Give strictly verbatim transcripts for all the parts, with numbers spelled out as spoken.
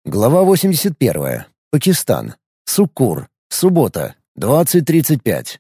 Глава восемьдесят первая. Пакистан. Суккур. Суббота. двадцать тридцать пять.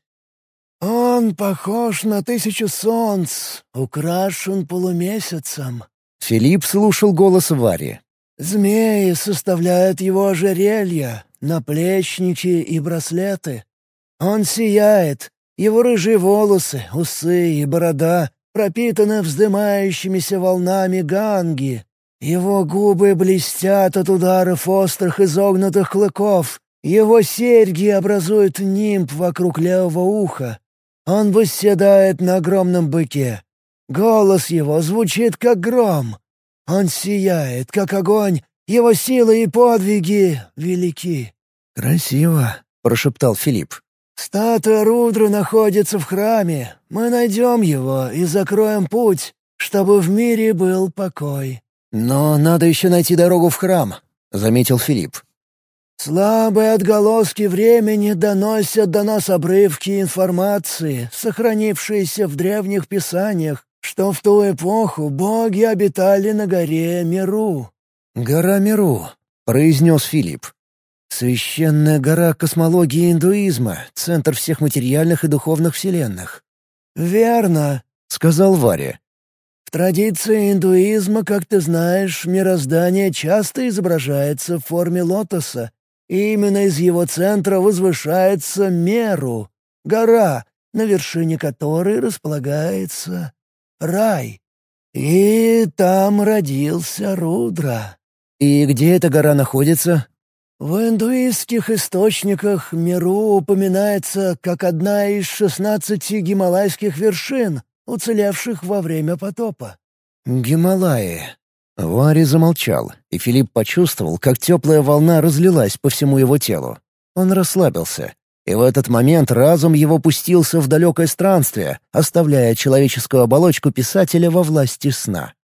«Он похож на тысячу солнц, украшен полумесяцем». Филипп слушал голос Вари. «Змеи составляют его ожерелья, наплечники и браслеты. Он сияет, его рыжие волосы, усы и борода пропитаны вздымающимися волнами ганги. Его губы блестят от ударов острых изогнутых клыков. Его серьги образуют нимб вокруг левого уха. Он восседает на огромном быке. Голос его звучит, как гром. Он сияет, как огонь. Его силы и подвиги велики». «Красиво», — прошептал Филипп. «Статуя Рудры находится в храме. Мы найдем его и закроем путь, чтобы в мире был покой». «Но надо еще найти дорогу в храм», — заметил Филипп. «Слабые отголоски времени доносят до нас обрывки информации, сохранившиеся в древних писаниях, что в ту эпоху боги обитали на горе Меру». «Гора Меру», — произнес Филипп. «Священная гора космологии и индуизма, центр всех материальных и духовных вселенных». «Верно», — сказал Варя. «В традиции индуизма, как ты знаешь, мироздание часто изображается в форме лотоса, и именно из его центра возвышается Меру, гора, на вершине которой располагается рай. И там родился Рудра». «И где эта гора находится?» В индуистских источниках Меру упоминается как одна из шестнадцати гималайских вершин, уцелевших во время потопа. «Гималаи». Варя замолчал, и Филипп почувствовал, как теплая волна разлилась по всему его телу. Он расслабился, и в этот момент разум его пустился в далекое странствие, оставляя человеческую оболочку писателя во власти сна.